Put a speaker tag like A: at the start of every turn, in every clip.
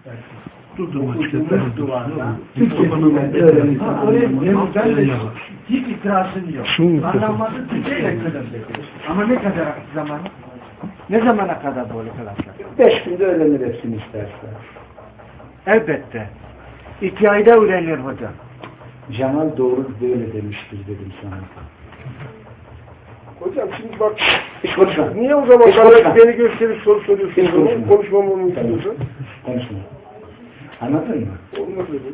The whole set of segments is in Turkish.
A: Okuduğumuz duvarda hiç itirazım yok. Anlamazı Türkçeyle kılındı. Ama ne kadar zaman? Ne zamana kadar böyle kılacak?
B: 5 günde öğrenir hepsini istersen.
A: Elbette. 2 ayda öğrenir hocam.
B: Cemal doğru böyle demiştir dedim sana.
C: Hocam şimdi bak,
B: hiç konuşma.
C: Niye o zaman beni gösterip soru soruyorsun? Konuşmamı unutuyorsun.
B: Konuşma. Anladın mı?
C: Olmaz öyle.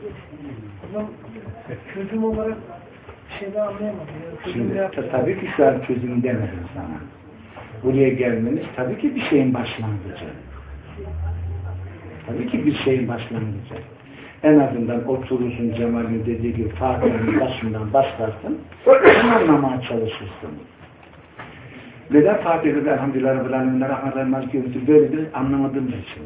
A: Çözüm olarak şeyden anlayamadım.
B: Şimdi tabii ki şu an çözüm demedim sana. Buraya gelmeniz tabii ki bir şeyin başlangıcı. Tabii ki bir şeyin başlangıcı. En azından oturursun Cemal'in dediği gibi Fatiha'nın başından başlarsın, sen anlamaya çalışırsın. Neden Fatiha'da elhamdülillah Rabbil Alemin'e rahmetle maliki böyledir anlamadığım için.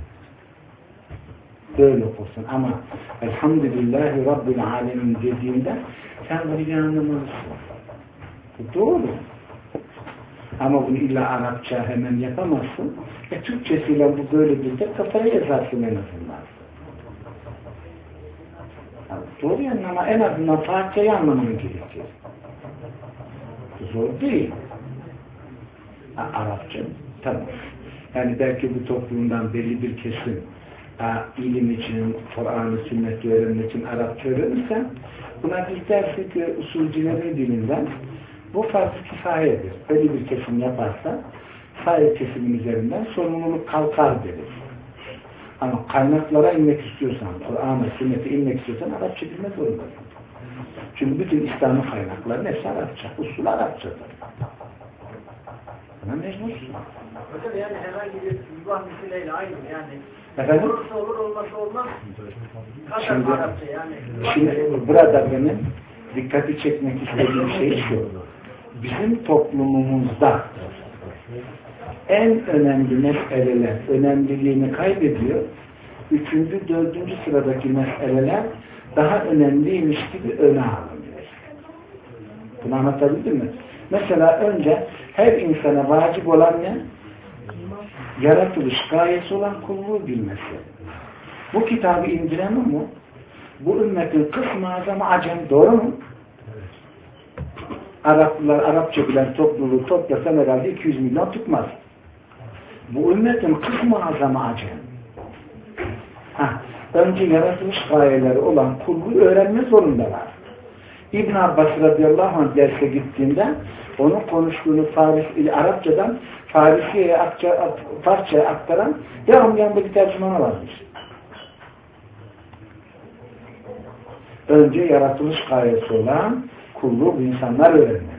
B: Böyle okursun ama elhamdülillahi Rabbil Alemin dediğinde sen bunu anlamalısın. Bu doğru. Ama bunu illa Arapça hemen yapamazsın. Türkçesiyle bu böyledir de kafaya yazarsın en azından. Doğru yani ama en azından Fatiha'yı anlaman gerekiyor. Zor değil. Arapça tamam. Yani belki bu toplumdan belli bir kesim ilim için, Kur'an-ı Sünnet'i öğrenmek için Arapça öğrenirsen buna biz dersek ki usulcilerin dilinden bu farz-ı kifayedir. Belli bir kesim yaparsa sayı kesimin üzerinden sorumluluk kalkar deriz. Ama kaynaklara inmek istiyorsan, Kur'an'a, Sünnet'e inmek istiyorsan Arapça bilmek zorundasın. Çünkü bütün İslami kaynakların hepsi Arapça. Usul Arapçadır. Buna mecbursun.
A: Hocam yani herhangi bir mübah misileyle aynı yani.
B: Efendim?
A: Olursa olur, olmasa olmaz.
B: Şimdi,
A: Arapça yani.
B: Şimdi burada benim dikkati çekmek istediğim şey şu. Bizim toplumumuzda en önemli meseleler önemliliğini kaybediyor. 3. 4. sıradaki meseleler daha önemliymiş gibi öne alınıyor. Bunu anlatabildim mi? Mesela önce her insana vacip olan ne? Yaratılış gayesi olan kulluğu bilmesi. Bu kitabı indiren o mu? Bu ümmetin kısmı azamı acem. Doğru mu? Araplılar Arapça bilen topluluğu toplasan herhalde 200 milyon tutmaz. Bu ümmetin kısmı azamı acem. Önce yaratılış gayeleri olan kulluğu öğrenme zorundalar. İbn Abbas radıyallahu anh derse gittiğinde onun konuştuğunu Arapçadan Farisiye'ye Farsça'ya aktaran devamlı yanında bir tercümanı varmış. Önce yaratılış gayesi olan kulluğu bu insanlar öğrenmeli.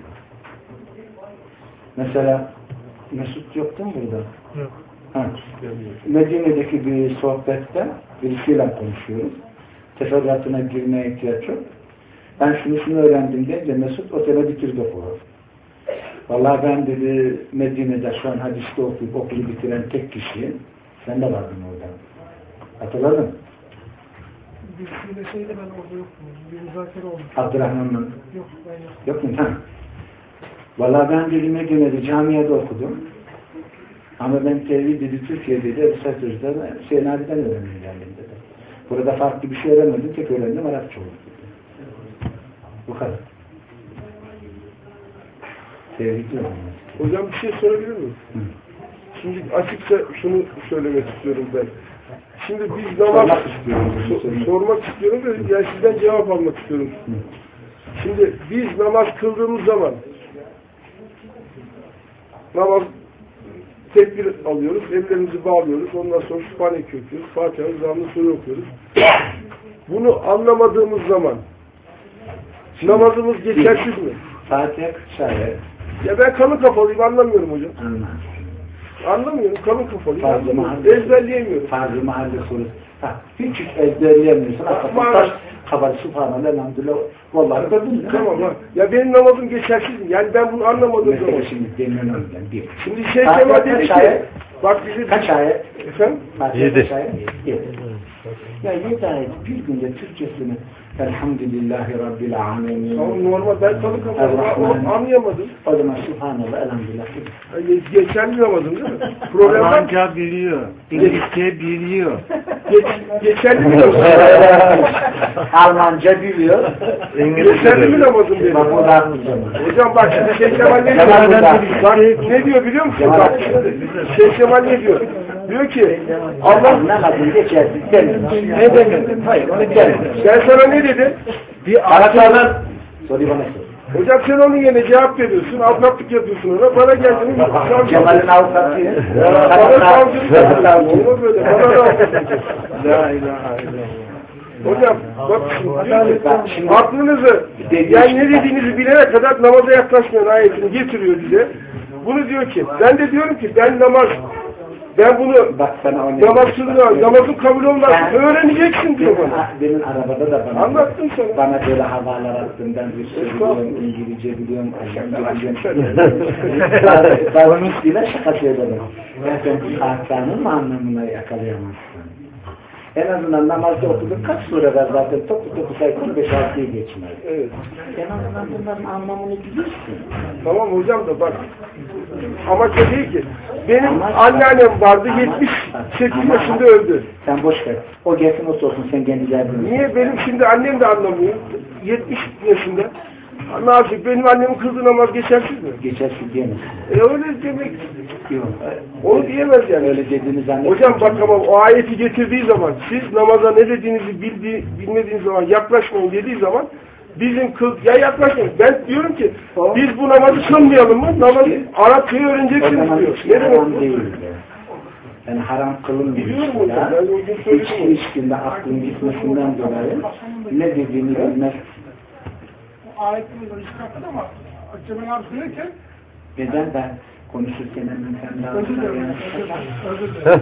B: Mesela Mesut yoktu mu burada?
C: Yok.
B: Medine'deki bir sohbette birisiyle konuşuyoruz. Teferruatına girmeye ihtiyaç yok. Ben şunu öğrendim deyince Mesut otele bitirdi okulu. Vallahi ben dedi Medine'de şu an hadiste okuyup okulu bitiren tek kişiyim. Sen de vardın orada. Hatırladın?
C: Bir şeyde ben orada yoktum. Bir müzakere olmuş.
B: Abdurrahman'ın.
C: Yok ben
B: Yok
C: yok.
B: mu? Vallahi ben dedi Medine'de camiyede okudum. Ama ben tevhid dedi Türkiye'de de Satürk'te Hüseyin abiden öğrendim geldim dedi. Burada farklı bir şey öğrenmedim. Tek öğrendim Arapça oldu dedi. Bu kadar. Tevhid yok.
C: Hocam bir şey sorabilir miyim? Şimdi açıkça şunu söylemek istiyorum ben. Şimdi biz namaz sormak istiyorum ve yani sizden cevap almak istiyorum. Şimdi biz namaz kıldığımız zaman namaz tekbir alıyoruz, ellerimizi bağlıyoruz, ondan sonra Sübhane okuyoruz, Fatiha'nın Rıza'nın sure okuyoruz. Bunu anlamadığımız zaman namazımız geçersiz mi?
B: Fatiha kıçaya.
C: Ya ben kalın kafalıyım, anlamıyorum hocam. Anlamıyorum, kalın kafalıyım. Ezberleyemiyorum.
B: Fazl-ı mahalle sorusu. Hiç ezberleyemiyorsun. Taş kabar, subhanallah, elhamdülillah. Vallahi gördün mü?
C: Tamam ha. Ya benim namazım geçersiz mi? Yani ben bunu anlamadım.
B: Mesela şimdi demiyorum ben. Bir.
C: Şimdi Kemal dedi ki, bak bizi...
B: Kaç ayet?
C: Efendim?
B: 7. 7. Ya 7 ayet bir günde Türkçesini Elhamdülillahi Rabbil Alemin.
C: Tamam normal, ben kalın kafalıyım, anlayamadım.
B: O zaman subhanallah, elhamdülillah.
C: Geçerli anlamadım değil mi? Problem var.
A: Almanca biliyor. İngilizce biliyor.
C: Geçerli mi namazın?
B: Almanca biliyor.
C: Geçerli mi namazın dedi? Hocam bak şimdi Şeyh Kemal ne diyor? Bak ne diyor biliyor musun? Bak Şeyh Kemal ne diyor? Diyor ki Allah
B: namazın geçersiz demiyor.
C: ne demedim?
B: Hayır onu demiyor.
C: Ben sana ne dedim?
B: Bir arasana soruyu bana sor.
C: Hocam sen onun yerine cevap veriyorsun, avukatlık yapıyorsun ona, bana geldin.
B: Cemal'in avukatıyı.
C: Bana savcılık olmaz böyle, bana da avukatlık. La ilahe illallah. Hocam bak şimdi aklınızı, yani ne dediğinizi bilene kadar namaza yaklaşmayan ayetini getiriyor bize. Bunu diyor ki, ben de diyorum ki ben bunu namazın kabul olmaz. Öğreneceksin diyor bana.
B: Benim arabada da bana.
C: Anlattın sana.
B: Bana böyle havalar attın. Ben Rusça biliyorum, İngilizce biliyorum, Aşağıda biliyorum. Ben ile şaka söyledim. Ben ahkamın anlamına yakalayamazsın. En azından namazda okuduk kaç sure var zaten topu sayfını 5-6'yı geçmez.
C: Evet.
B: En azından bunların anlamını bilirsin.
C: Tamam hocam da bak. Amaç o değil ki. Benim anneannem vardı 78 yaşında öldü.
B: Sen boş ver. O gelsin o sorsun sen kendi derdini.
C: Niye? Benim şimdi annem de anlamıyor. 70 yaşında. Nasip benim annemin kıldığı namaz geçersiz mi?
B: Geçersiz diyemezsin.
C: Öyle demek.
B: Yok.
C: Onu diyemez yani.
B: Öyle dediğiniz anne.
C: Hocam bak ama o ayeti getirdiği zaman siz namaza ne dediğinizi bilmediğiniz zaman yaklaşmayın dediği zaman bizim yaklaşmayın. Ben diyorum ki biz bu namazı kılmayalım mı? Namazı Arapçayı öğreneceksiniz diyor.
B: Ne demek? Değil. Yani haram kılınmıyor. Hiç ilişkinde aklın gitmesinden dolayı ne dediğini bilmez.
D: Ayetimiz var iskatlı ama Cemal abi söylerken
B: neden ben konuşurken hemen sen daha
D: özür dilerim.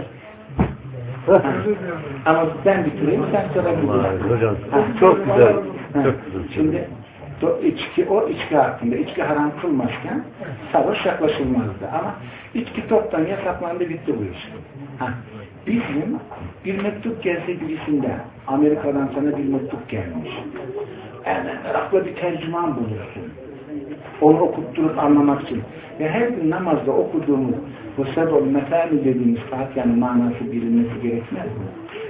B: Ama ben bitireyim sen sonra gidiyorsun.
E: Hocam çok güzel.
B: Şimdi o içki hakkında içki haram kılmazken savaş yaklaşılmazdı ama içki toptan yasaklandı bitti bu iş. Bizim bir mektup gelse gibisinden Amerika'dan sana bir mektup gelmiş. Yani merakla bir tercüman bulursun. Onu okutturup anlamak için. Ve her gün namazda okuduğumuz bu sebol mesali dediğimiz saat yani manası bilinmesi gerekmez mi?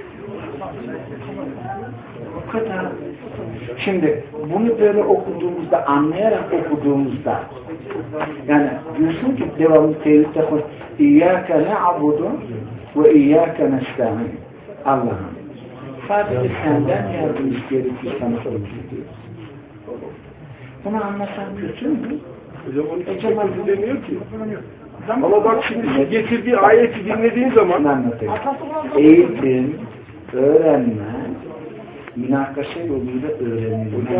B: O kadar. Şimdi bunu böyle okuduğumuzda, anlayarak okuduğumuzda yani diyorsun ki devamlı tevhidde konuş İyyâke ne'abudu ve İyyâke nesta'in Allah'ım sadece senden yardım isteyerek sana sorumlu diyoruz. Bunu anlasan kötü mü?
C: Hocam onun için kötü demiyor ki. Ama bak şimdi getirdiği ayeti dinlediğin zaman
B: eğitim, öğrenme, münakaşa yoluyla öğrenilme.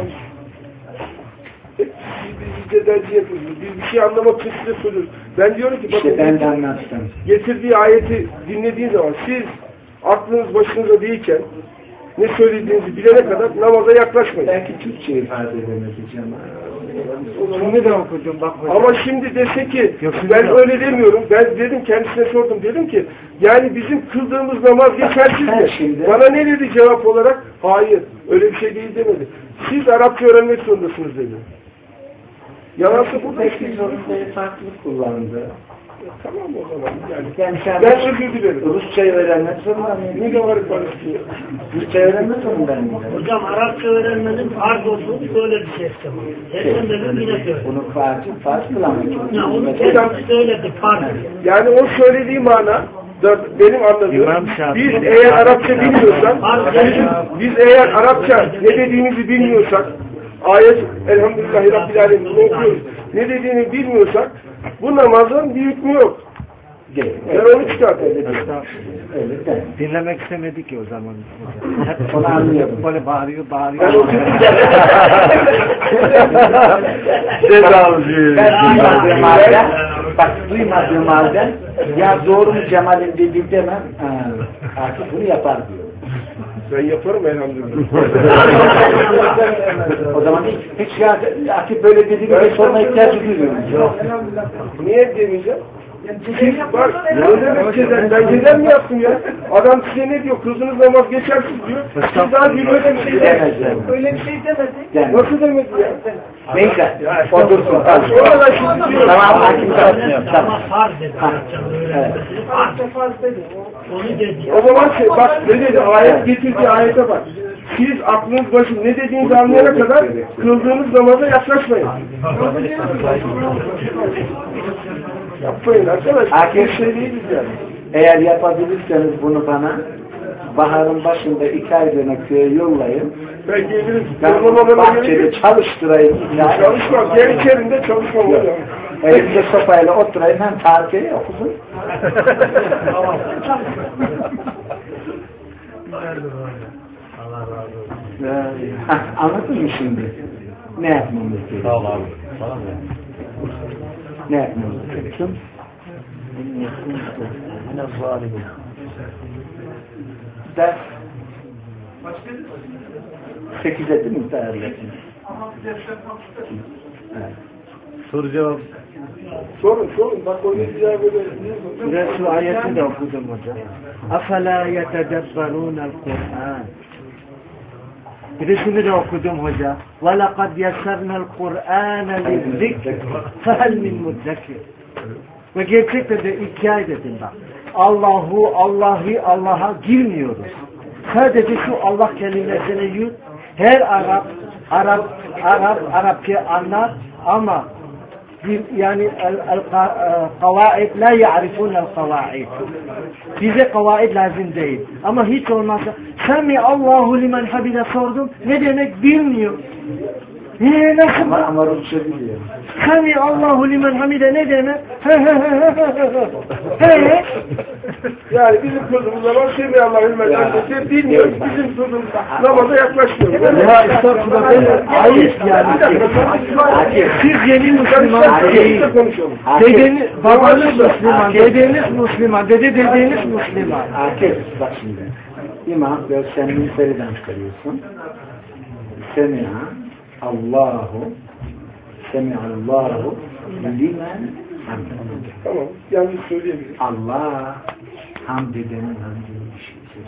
C: Biz de dersi yapıyoruz. Biz bir şey anlamak için size soruyoruz. Ben diyorum ki
B: bakın ben de anlattım.
C: Getirdiği ayeti dinlediğin zaman siz aklınız başınıza değilken ne söylediğinizi bilene kadar namaza yaklaşmayın.
B: Belki Türkçe ifade edemeyeceğim.
A: Şimdi de okudum bak hocam.
C: Ama şimdi dese ki ben öyle demiyorum. Ben dedim kendisine sordum. Dedim ki yani bizim kıldığımız namaz geçersiz mi? Bana ne dedi cevap olarak? Hayır. Öyle bir şey değil demedi. Siz Arapça öğrenmek zorundasınız dedi. Yalansa burada
B: peki zorunda farklı kullandı.
C: Tamam o zaman.
B: Yani
C: ben özür dilerim.
B: Rusçayı öğrenmek zorunda mıyım?
C: Ne gavarık var istiyor?
B: Rusçayı öğrenmek zorunda mıyım?
D: Hocam Arapça öğrenmenin farz olduğunu böyle bir şey istemem. Sen dedim yine söyle.
B: Bunu farz kılamayacağım.
D: Ya onu kendisi söyledi farz.
C: Yani o söylediği mana benim anladığım biz eğer Arapça bilmiyorsak biz eğer Arapça ne dediğimizi bilmiyorsak ayet elhamdülillahi rabbil alemin okuyoruz. Ne dediğini bilmiyorsak bu namazın bir hükmü yok. Ben onu çıkartayım.
A: Dinlemek istemedik ki o zaman.
B: Hep onu anlıyorum.
A: Böyle bağırıyor.
B: Ben duymadığım halde duymadığım halde ya doğru mu Cemal'in dediği demem artık bunu yapar diyor.
C: Ben yaparım elhamdülillah.
B: O zaman hiç Akif böyle dediği gibi sorma ihtiyacı duyuyorum.
C: Niye demeyeceğim? Bak, ne demek cezem? Ben cezem mi yaptım ya? Adam size ne diyor? Kızınız namaz geçersiz diyor. Siz daha bir öyle bir şey demedi. Öyle bir şey demedi. Nasıl demedi ya?
B: Neyse, otursun.
C: Sonra da şimdi diyor.
B: Tamam, Akif
D: Ama farz dedi.
C: Farz dedi. O zaman bak ne dedi? Ayet getirdiği ayete bak. Siz aklınız başın ne dediğinizi anlayana kadar kıldığınız namaza yaklaşmayın. Yapmayın arkadaşlar. Bir şey değiliz yani.
B: Eğer yapabilirseniz bunu bana baharın başında 2 aylığına köye yollayın.
C: Ben gelirim.
B: Ben bahçede çalıştırayım.
C: Çalışmam. Yer içerisinde çalışmam hocam.
B: Elimde sopayla oturayım. Hem tarihi okudum.
A: Allah razı olsun.
B: Anladın mı şimdi? Ne yapmamız gerekiyor?
A: Sağ ol abi. Tamam ya.
B: Ne yapmamız gerekiyor? Ders 8'e değil mi değerlesin? Evet.
A: Soru cevap.
C: Sorun. Bak o ne cevap eder.
A: Ben şu ayeti de okudum hocam. Afala yetedebberûnel Kur'an. Bir de şunu da okudum hoca. وَلَقَدْ يَسَّرْنَا الْقُرْآنَ لِلذِّكْرِ فَهَلْ مِنْ مُدَّكِرٍ. Ve gerçekten de 2 ay dedim bak. Allah'a girmiyoruz. Sadece şu Allah kelimesini yut. Her Arapça anlar ama yani el-kavaid la ya'rifun el-kavaid. Bize kavaid lazım değil. Ama hiç olmazsa Sami Allahu limen hamide sordum. Ne demek bilmiyor. Nasıl?
B: Ama Rusça biliyor.
A: Sami Allahu limen hamide ne demek?
C: Yani bizim kıldığımız zaman Sami Allahu limen hamide bilmiyoruz. Bizim kıldığımız namaza yaklaşmıyoruz.
A: Ya estağfurullah. Ayıp yani. Siz yeni Müslüman değil. Dedeniz, babanız Müslüman, dedeniz Müslüman, dedeniz Müslüman.
B: Akif bak şimdi. İmam ve sen minferiden çıkarıyorsun. Semi'a Allahu Semi'allahu limen hamd.
C: Tamam. Yanlış söyleyebilirim.
B: Allah hamd edenin hamdini işitir.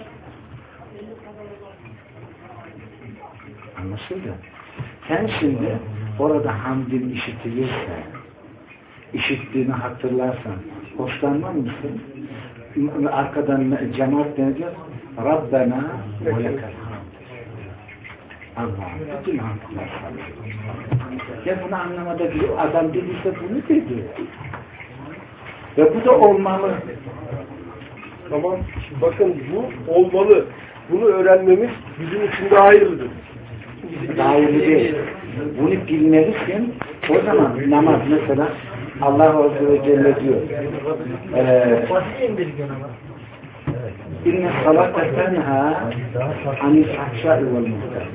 B: Anlaşıldı? Sen şimdi orada hamdin işitilirse, işittiğini hatırlarsan hoşlanmaz mısın? Arkadan cemaat denecek Rabbena ve lekel hamd. Allah'ım bütün hamdlar sana. Ya bunu anlamada bir adam dediyse bunu dedi. Ve bu da olmalı.
C: Tamam. Bakın bu olmalı. Bunu öğrenmemiz bizim için de hayırlıdır.
B: Hayırlı değil. Bunu bilmelisin. O zaman namaz mesela Allah Azze ve Celle diyor. İnne salate tenha anil fahşai vel munkar.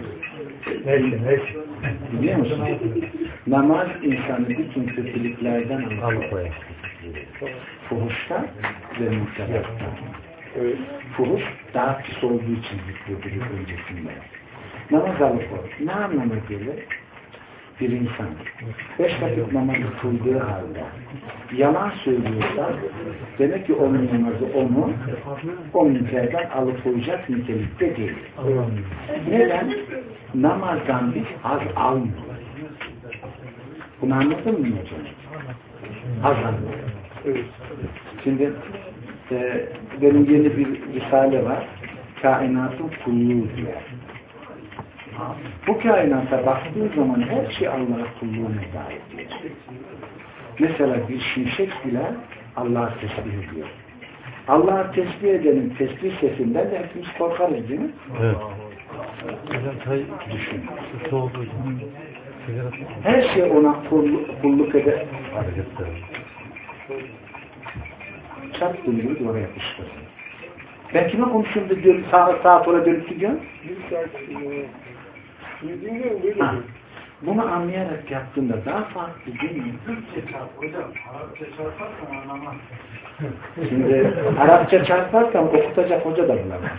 B: Biliyor musun? Namaz insanı bütün kötülüklerden alıkoyar. Fuhuştan ve münkerlerden. Fuhuş daha pis olduğu için zikredilir öncesinde. Namaz alıkoyar. Ne anlama gelir? Bir insan 5 vakit namazı kıldığı halde yalan söylüyorsa demek ki onun namazı onu o münkerden alıkoyacak nitelikte değil. Neden? Namazdan biz haz almıyoruz. Bunu anladın mı hocam? Haz almıyoruz. Şimdi benim yeni bir risale var. Kainatın kulluğu diyor. Bu kainata baktığı zaman her şey Allah'a kulluğuna dair. Mesela bir şimşek bile Allah'a tesbih ediyor. Allah'a tesbih edenin tesbih sesinden de hepimiz korkarız değil mi?
A: Evet.
B: Düşün. Her şey ona kulluk eder. Çat dönüyor oraya yapıştır. Ben kime konuşuyorum da diyorum sağa sola dönüp gidiyorum? Bunu anlayarak yaptığında daha farklı değil mi? Şimdi Arapça çarparsam okutacak hoca da bulamaz.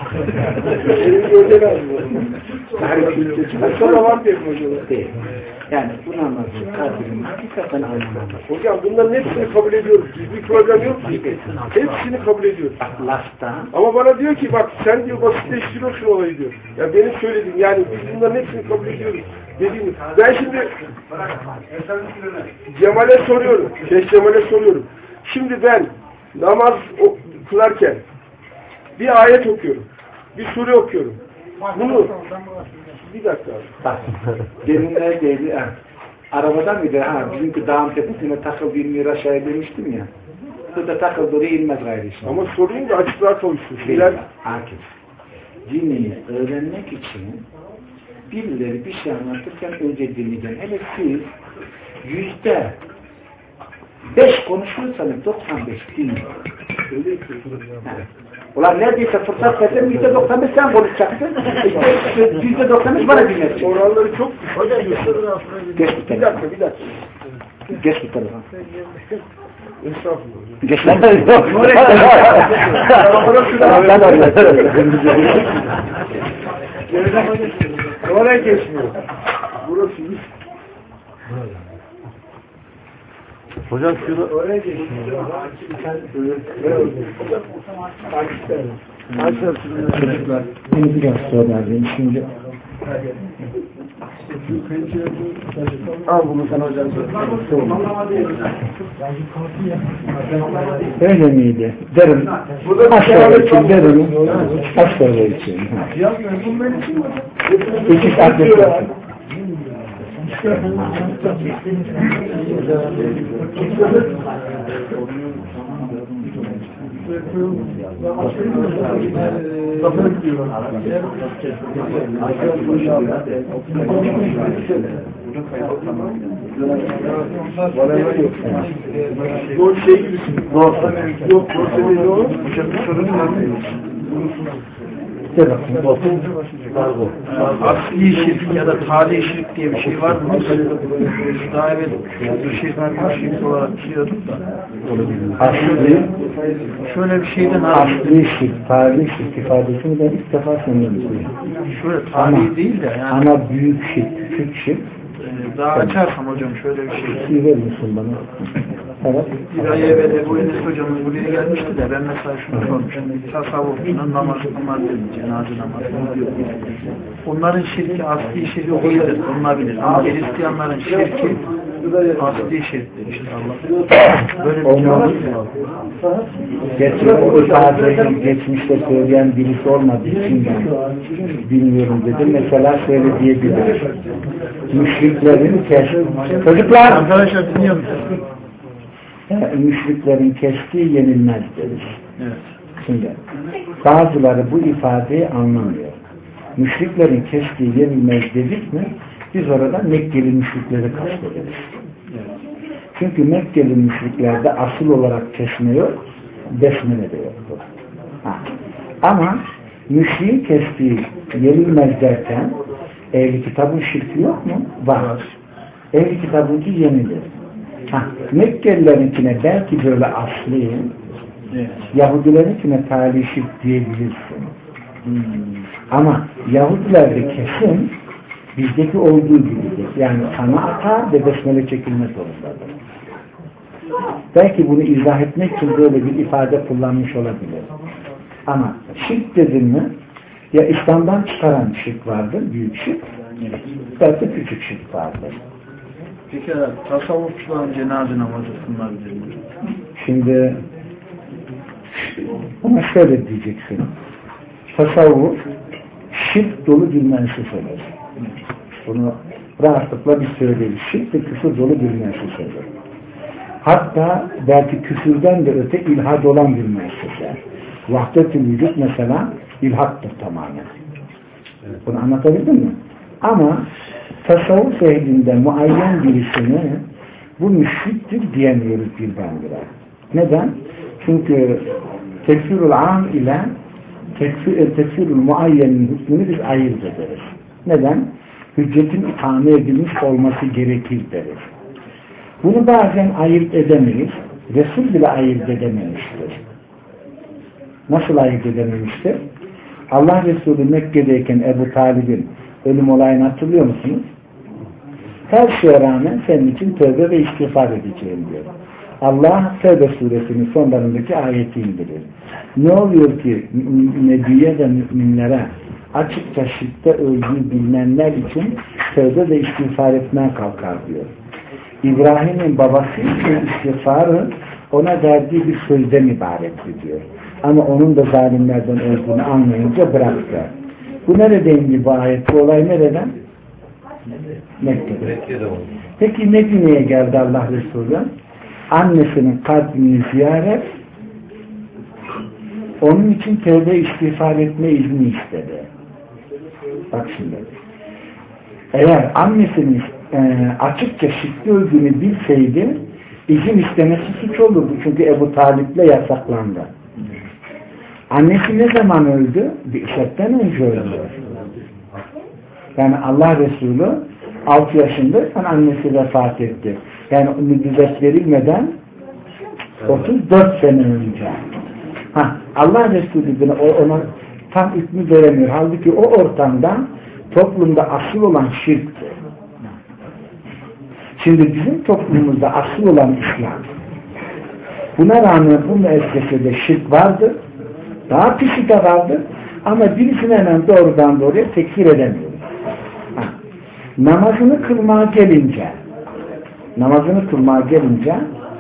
B: Değil. Yani bu namazın kadrini hakikaten anlamamız.
C: Hocam bunların hepsini kabul ediyoruz. Biz bir problem yok ki. Hepsini kabul ediyoruz.
B: Lafta.
C: Ama bana diyor ki bak sen diyor basitleştiriyorsun olayı diyor. Ya benim söylediğim yani biz bunların hepsini kabul ediyoruz. Dediğimiz. Ben şimdi Cemal'e soruyorum. Şeyh Cemal'e soruyorum. Şimdi ben namaz kılarken Bir ayet okuyorum. Bir sure okuyorum. Bunu bir dakika abi.
B: Bak, demin neredeydi? Arabadan mıydı? Bizimki dağın tepesine takıl binmiyor aşağıya demiştim ya. Burada takıldı oraya inmez gayrı işte.
C: Ama sorayım da açıklığa kavuşsun.
B: Akif. Dini öğrenmek için birileri bir şey anlatırken önce dinleyeceğim. Hele siz %5 konuşuyorsanız 95 dinliyor. Ulan neredeyse fırsat verdim %95 sen konuşacaksın. %95 bana dinlersin.
C: Oranları çok
B: Geç bir tarafa.
C: bir dakika.
B: Geç bir tarafa.
C: Estağfurullah.
B: Geç lan.
C: Oraya geçmiyor. Burası iyi.
A: Hocam şunu
C: Oraya geçmiyor.
B: Çocuklar, beni biraz sorardım şimdi.
C: Al bunu sana hocam.
B: Öyle miydi? Derim. Kaç sonra için derim. Kaç sonra için. İki saatlik olsun.
C: Zor şey gibisin. Zor. Yok, zor şey değil o.
E: Asli şirk ya da tali şirk diye bir şey var mı? Daha evvel şirk olarak biliyorduk da.
B: Asli,
E: Şöyle bir şeyden
B: asli şirk, tali şirk ifadesini ben ilk defa sanıyorum.
E: şöyle tali değil de yani
B: Ama büyük şirk, küçük şirk.
E: daha açarsam hocam şöyle bir şey.
B: İyi verir misin bana? Evet.
E: Bir ay evvel Ebu Enes hocamız buraya gelmişti de ben mesela şunu sormuştum. Tasavvufla namaz dedi, cenaze namazı diyor. Onların şirki asli şirk değildir, bulunabilir. Ama Hristiyanların şirki asli şirktir işte Allah. Böyle bir şey var mı?
B: O ifadeyi geçmişte söyleyen birisi olmadığı için ben bilmiyorum dedim. Mesela şöyle diyebilirim. Müşriklerin çocuklar!
E: Arkadaşlar dinliyor musunuz?
B: Müşriklerin kestiği yenilmez deriz.
E: Evet.
B: Şimdi bazıları bu ifadeyi anlamıyor. Müşriklerin kestiği yenilmez dedik mi biz orada Mekkeli müşrikleri kastederiz. Çünkü Mekkeli müşriklerde asıl olarak kesme yok, besmele de yoktur. Ama müşriğin kestiği yenilmez derken ehli kitabın şirki yok mu? Var. Ehli kitabınki yenilir. Mekkelilerinkine belki böyle asli, Yahudilerinkine tali şirk diyebilirsin. Ama Yahudilerde kesin bizdeki olduğu gibidir. Yani sana atar ve besmele çekilme zorundadır. Belki bunu izah etmek için böyle bir ifade kullanmış olabilir. Ama şirk dedin mi ya İslam'dan çıkaran şirk vardır, büyük şirk, belki küçük şirk vardır.
E: Peki tasavvufçuların cenaze namazı kılınabilir mi?
B: Şimdi ama şöyle diyeceksin. Tasavvuf şirk dolu bir mensufedir. Bunu rahatlıkla biz söyleriz. Şirk ve küfür dolu bir mensufedir. Hatta belki küfürden de öte ilhad olan bir mensufe. Vahdet-i vücut mesela ilhattır tamamen. Bunu anlatabildim mi? Ama tasavvuf ehlinde muayyen birisini bu müşriktir diyemiyoruz birdenbire. Neden? Çünkü tekfirul am ile tekfirul muayyenin hükmünü biz ayırt ederiz. Neden? Hüccetin ikame edilmiş olması gerekir deriz. Bunu bazen ayırt edemeyiz. Resul bile ayırt edememiştir. Nasıl ayırt edememiştir? Allah Resulü Mekke'deyken Ebu Talib'in ölüm olayını hatırlıyor musunuz? Her şeye rağmen senin için tövbe ve istiğfar edeceğim diyor. Allah Tevbe suresinin sonlarındaki ayeti indirir. Ne oluyor ki Nebiye ve müminlere açıkça şirkte öldüğü bilinenler için tövbe ve istiğfar etmeye kalkar diyor. İbrahim'in babası için istiğfarı ona verdiği bir sözden ibaretti diyor. Ama onun da zalimlerden olduğunu anlayınca bıraktı. Bu neredeydi bu ayet? Bu olay nereden? Mekke'de. Peki Medine'ye geldi Allah Resulü. Annesinin kalbini ziyaret, onun için tövbe istiğfar etme izni istedi. Bak şimdi. Eğer annesinin açıkça şirkli öldüğünü bilseydi, izin istemesi suç olurdu. Çünkü Ebu Talip'le yasaklandı. Annesi ne zaman öldü? Bir işetten önce öldü. Yani Allah Resulü 6 yaşındayken annesi vefat etti. Yani nübüvvet verilmeden 34 sene önce. Allah Resulü ona tam hükmü veremiyor. Halbuki o ortamda toplumda asıl olan şirkti. Şimdi bizim toplumumuzda asıl olan İslam. Buna rağmen bu müessesede şirk vardır. Daha pisi de vardır. Ama birisini hemen doğrudan doğruya tekfir edemiyoruz. Namazını kılmaya gelince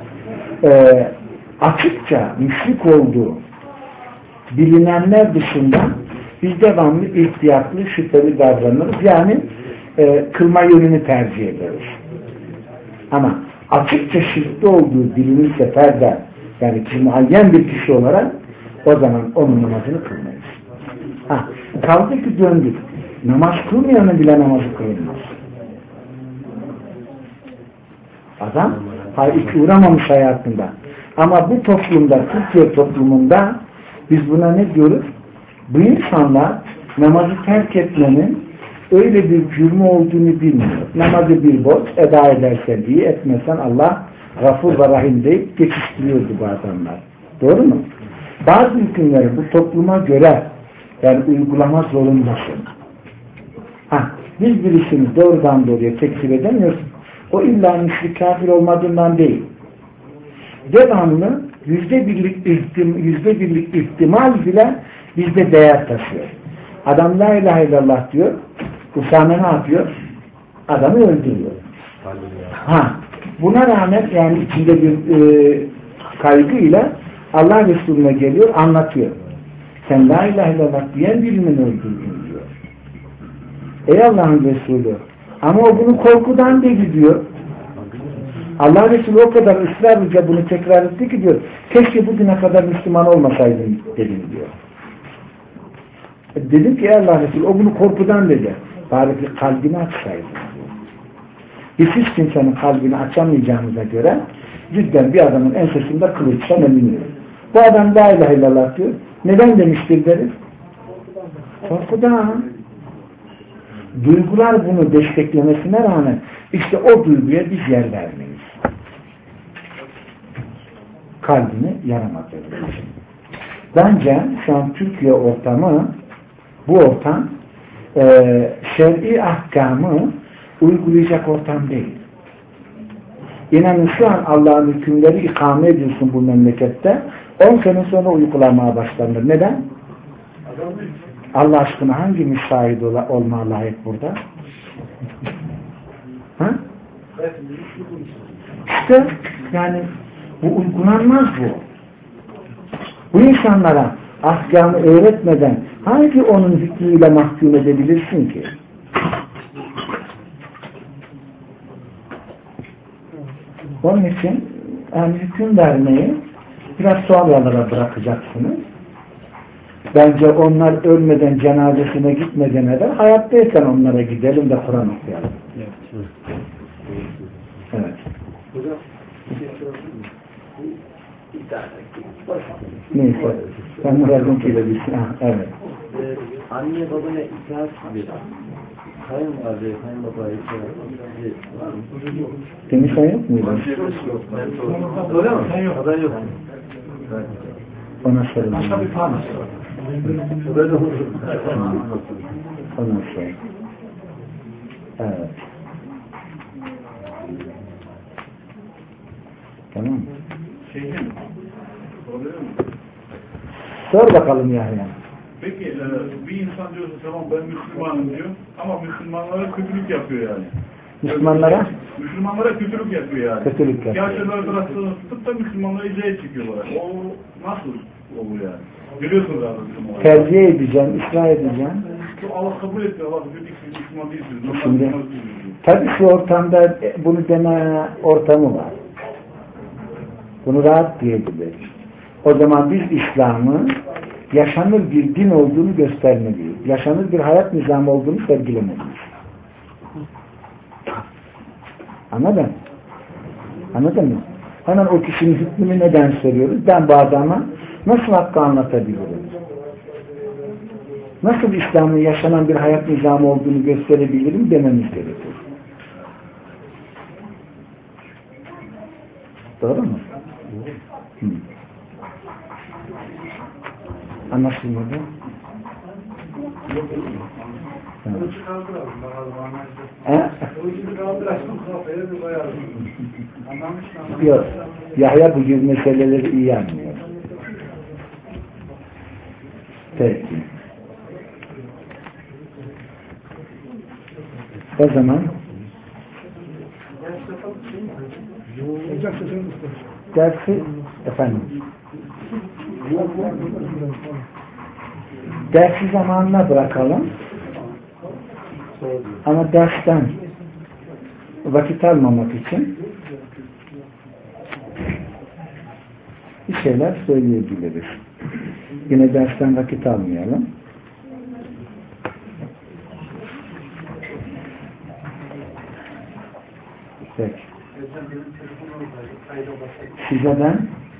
B: açıkça müşrik olduğu bilinenler dışında biz devamlı ihtiyatlı, şüpheli davranırız. Yani kılma yönünü tercih ederiz. Ama açıkça şirkte olduğu bilinirse ferden, yani muayyen bir kişi olarak o zaman onun namazını kılmayız. Kaldı ki döndük. Namaz kılmayanın bile namazı kılınmaz. Adam hiç uğramamış hayatında. Ama bu toplumda, Türkiye toplumunda biz buna ne diyoruz? Bu insanlar namazı terk etmenin öyle bir cürmü olduğunu bilmiyor. Namazı bir borç, eda edersen iyi, etmezsen Allah Gafur ve Rahim deyip geçiştiriyordu bu adamlar. Doğru mu? Bazı hükümleri bu topluma göre yani uygulama zorundasın. Biz birisini doğrudan doğruya tekfir edemiyoruz. O illa müşrik kafir olmadığından değil. Devamlı %1'lik ihtimal bile bizde değer taşıyor. Adam la ilahe illallah diyor. Usame ne yapıyor? Adamı öldürüyor. Buna rağmen yani içinde bir kaygıyla Allah Resulüne geliyor, anlatıyor. Sen la ilahe illallah diyen birinin öldürdün diyor. Ey Allah'ın Resulü, ama o bunu korkudan dedi diyor. Allah Resulü o kadar ısrarlıca bunu tekrar etti ki diyor, keşke bugüne kadar Müslüman olmasaydım dedim diyor. Dedim ki Allah Resulü o bunu korkudan dedi. Bari kalbini açsaydın. Biz hiç kimsenin kalbini açamayacağımıza göre cidden bir adamın ensesinde kılıçtan eminim. Bu adam la ilahe illallah diyor. Neden demiştir deriz? Korkudan. Duygular bunu desteklemesine rağmen işte o duyguya biz yer vermeyiz. Kalbini yaramadığımız için. Bence şu an Türkiye ortamı bu ortam şer'i ahkamı uygulayacak ortam değil. İnanın şu an Allah'ın hükümleri ikame ediyorsun bu memlekette 10 sene sonra uygulamaya başlanır. Neden? Allah aşkına hangi müsait olmaya layık burada? İşte yani bu uygulanmaz bu. Bu insanlara ahkamı öğretmeden hangi onun hükmüyle mahkum edebilirsin ki? Onun için yani hüküm vermeyi biraz sonralara bırakacaksınız. Bence onlar ölmeden, cenazesine gitmeden evvel hayattayken onlara gidelim de Kur'an okuyalım. Evet. Neyse. Ben Murat'ınkiyle bilsin. Evet.
A: Anne babana itaat bir kayınbabaya itaat.
B: Senin sen yok muydu?
A: Öyle mi? Sen yok. Haber yok.
B: Ona sorun.
A: Başka bir tane sor. Böyle olur.
B: Ona sorun. Evet. Tamam mı? Sor bakalım yani.
F: Peki bir insan diyorsa tamam ben Müslümanım diyor ama Müslümanlara kötülük yapıyor yani.
B: Müslümanlara?
F: Müslümanlara kötülük yapıyor yani.
B: Kötülük yapıyor.
F: Yaşlılar arasında tutup da Müslümanlara icraat çekiyorlar. O nasıl? o bu yani. Görüyorsunuz abi bizim olayı.
B: Terbiye edeceğim, ıslah edeceğim.
F: Allah kabul etti. Allah diyor ki siz Müslüman değilsiniz. Normal
B: Şimdi,
F: Müslüman değilsiniz.
B: tabii şu ortamda bunu deme ortamı var. Bunu rahat diyebiliriz. O zaman biz İslam'ı yaşanır bir din olduğunu göstermeliyiz. Yaşanır bir hayat nizamı olduğunu sergilemeliyiz. Anladın? Anladın mı? Hemen o kişinin hükmünü neden soruyoruz? Ben bu adama nasıl hakkı anlatabilirim? Nasıl İslam'ın yaşanan bir hayat nizamı olduğunu gösterebilirim dememiz gerekiyor. Doğru mu? Hı. Anlaşılmadı. Yok. Yahya bu gibi meseleleri iyi anlıyor. Peki. O zaman dersi efendim dersi zamanına bırakalım ama dersten vakit almamak için bir şeyler söyleyebiliriz. Yine dersten vakit almayalım. Peki. Size ben